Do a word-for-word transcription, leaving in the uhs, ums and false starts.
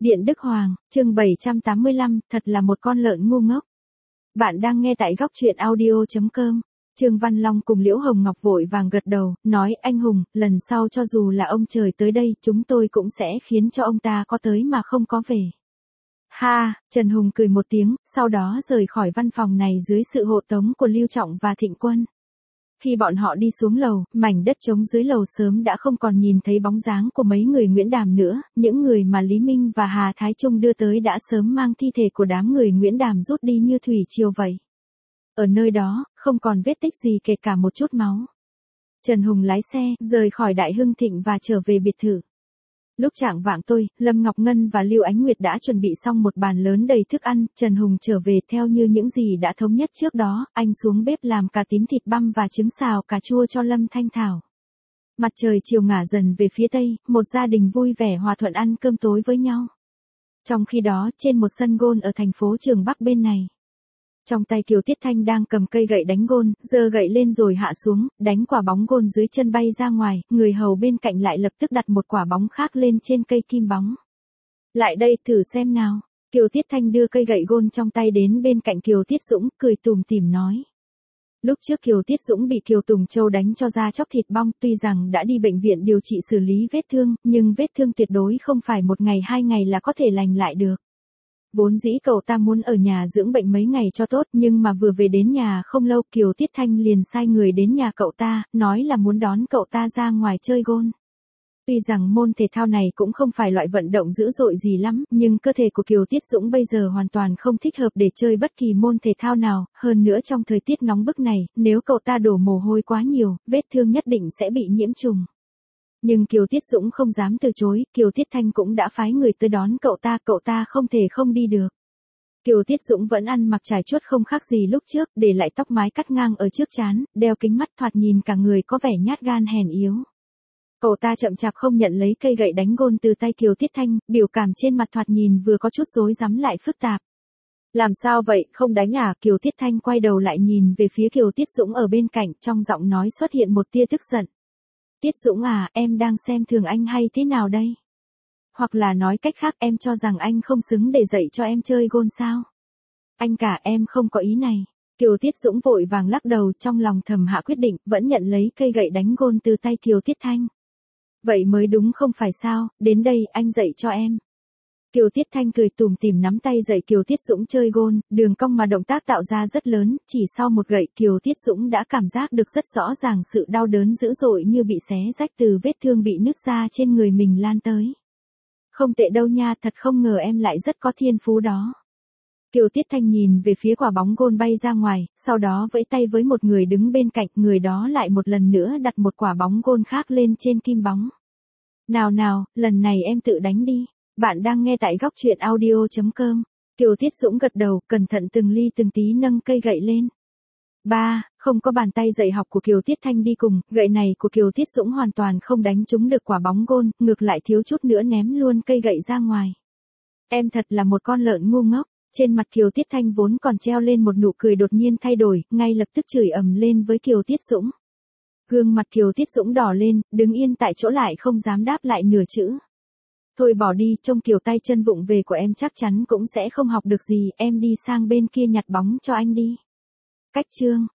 Điện Đức Hoàng, chương bảy trăm tám mươi lăm, thật là một con lợn ngu ngốc. Bạn đang nghe tại góc truyện audio chấm com. Trương Văn Long cùng Liễu Hồng Ngọc vội vàng gật đầu, nói anh Hùng, lần sau cho dù là ông trời tới đây, chúng tôi cũng sẽ khiến cho ông ta có tới mà không có về. Ha, Trần Hùng cười một tiếng, sau đó rời khỏi văn phòng này dưới sự hộ tống của Lưu Trọng và Thịnh Quân. Khi bọn họ đi xuống lầu, mảnh đất trống dưới lầu sớm đã không còn nhìn thấy bóng dáng của mấy người Nguyễn Đàm nữa, những người mà Lý Minh và Hà Thái Trung đưa tới đã sớm mang thi thể của đám người Nguyễn Đàm rút đi như thủy triều vậy. Ở nơi đó, không còn vết tích gì kể cả một chút máu. Trần Hùng lái xe, rời khỏi Đại Hưng Thịnh và trở về biệt thự. Lúc chạng vạng tôi, Lâm Ngọc Ngân và Lưu Ánh Nguyệt đã chuẩn bị xong một bàn lớn đầy thức ăn, Trần Hùng trở về theo như những gì đã thống nhất trước đó, anh xuống bếp làm cà tím thịt băm và trứng xào cà chua cho Lâm Thanh Thảo. Mặt trời chiều ngả dần về phía tây, một gia đình vui vẻ hòa thuận ăn cơm tối với nhau. Trong khi đó, trên một sân golf ở thành phố Trường Bắc bên này, trong tay Kiều Tiết Thanh đang cầm cây gậy đánh gôn, giơ gậy lên rồi hạ xuống, đánh quả bóng gôn dưới chân bay ra ngoài, người hầu bên cạnh lại lập tức đặt một quả bóng khác lên trên cây kim bóng. Lại đây thử xem nào. Kiều Tiết Thanh đưa cây gậy gôn trong tay đến bên cạnh Kiều Tiết Dũng, cười tủm tỉm nói. Lúc trước Kiều Tiết Dũng bị Kiều Tùng Châu đánh cho da chóc thịt bong, tuy rằng đã đi bệnh viện điều trị xử lý vết thương, nhưng vết thương tuyệt đối không phải một ngày hai ngày là có thể lành lại được. Vốn dĩ cậu ta muốn ở nhà dưỡng bệnh mấy ngày cho tốt, nhưng mà vừa về đến nhà không lâu Kiều Tiết Thanh liền sai người đến nhà cậu ta, nói là muốn đón cậu ta ra ngoài chơi golf. Tuy rằng môn thể thao này cũng không phải loại vận động dữ dội gì lắm, nhưng cơ thể của Kiều Tiết Dũng bây giờ hoàn toàn không thích hợp để chơi bất kỳ môn thể thao nào, hơn nữa trong thời tiết nóng bức này, nếu cậu ta đổ mồ hôi quá nhiều, vết thương nhất định sẽ bị nhiễm trùng. Nhưng Kiều Tiết Dũng không dám từ chối, Kiều Tiết Thanh cũng đã phái người tới đón cậu ta, cậu ta không thể không đi được. Kiều Tiết Dũng vẫn ăn mặc trải chuốt không khác gì lúc trước, để lại tóc mái cắt ngang ở trước trán, đeo kính mắt thoạt nhìn cả người có vẻ nhát gan hèn yếu. Cậu ta chậm chạp không nhận lấy cây gậy đánh gôn từ tay Kiều Tiết Thanh, biểu cảm trên mặt thoạt nhìn vừa có chút rối rắm lại phức tạp. Làm sao vậy, không đánh à? Kiều Tiết Thanh quay đầu lại nhìn về phía Kiều Tiết Dũng ở bên cạnh, trong giọng nói xuất hiện một tia tức giận. Tiết Dũng à, em đang xem thường anh hay thế nào đây? Hoặc là nói cách khác em cho rằng anh không xứng để dạy cho em chơi golf sao? Anh cả em không có ý này. Kiều Tiết Dũng vội vàng lắc đầu, trong lòng thầm hạ quyết định, vẫn nhận lấy cây gậy đánh golf từ tay Kiều Tiết Thanh. Vậy mới đúng không phải sao, đến đây anh dạy cho em. Kiều Tiết Thanh cười tủm tỉm nắm tay dạy Kiều Tiết Dũng chơi golf, đường cong mà động tác tạo ra rất lớn, chỉ sau một gậy Kiều Tiết Dũng đã cảm giác được rất rõ ràng sự đau đớn dữ dội như bị xé rách từ vết thương bị nứt ra trên người mình lan tới. Không tệ đâu nha, thật không ngờ em lại rất có thiên phú đó. Kiều Tiết Thanh nhìn về phía quả bóng golf bay ra ngoài, sau đó vẫy tay với một người đứng bên cạnh, người đó lại một lần nữa đặt một quả bóng golf khác lên trên kim bóng. Nào nào, lần này em tự đánh đi. Bạn đang nghe tại góc truyện audio chấm com. Kiều Tiết Dũng gật đầu, cẩn thận từng ly từng tí nâng cây gậy lên. Ba, không có bàn tay dạy học của Kiều Tiết Thanh đi cùng, gậy này của Kiều Tiết Dũng hoàn toàn không đánh trúng được quả bóng golf, ngược lại thiếu chút nữa ném luôn cây gậy ra ngoài. Em thật là một con lợn ngu ngốc. Trên mặt Kiều Tiết Thanh vốn còn treo lên một nụ cười đột nhiên thay đổi, ngay lập tức chửi ầm lên với Kiều Tiết Dũng. Gương mặt Kiều Tiết Dũng đỏ lên, đứng yên tại chỗ lại không dám đáp lại nửa chữ. Thôi bỏ đi, trông kiểu tay chân vụng về của em chắc chắn cũng sẽ không học được gì, em đi sang bên kia nhặt bóng cho anh đi. Cách chương.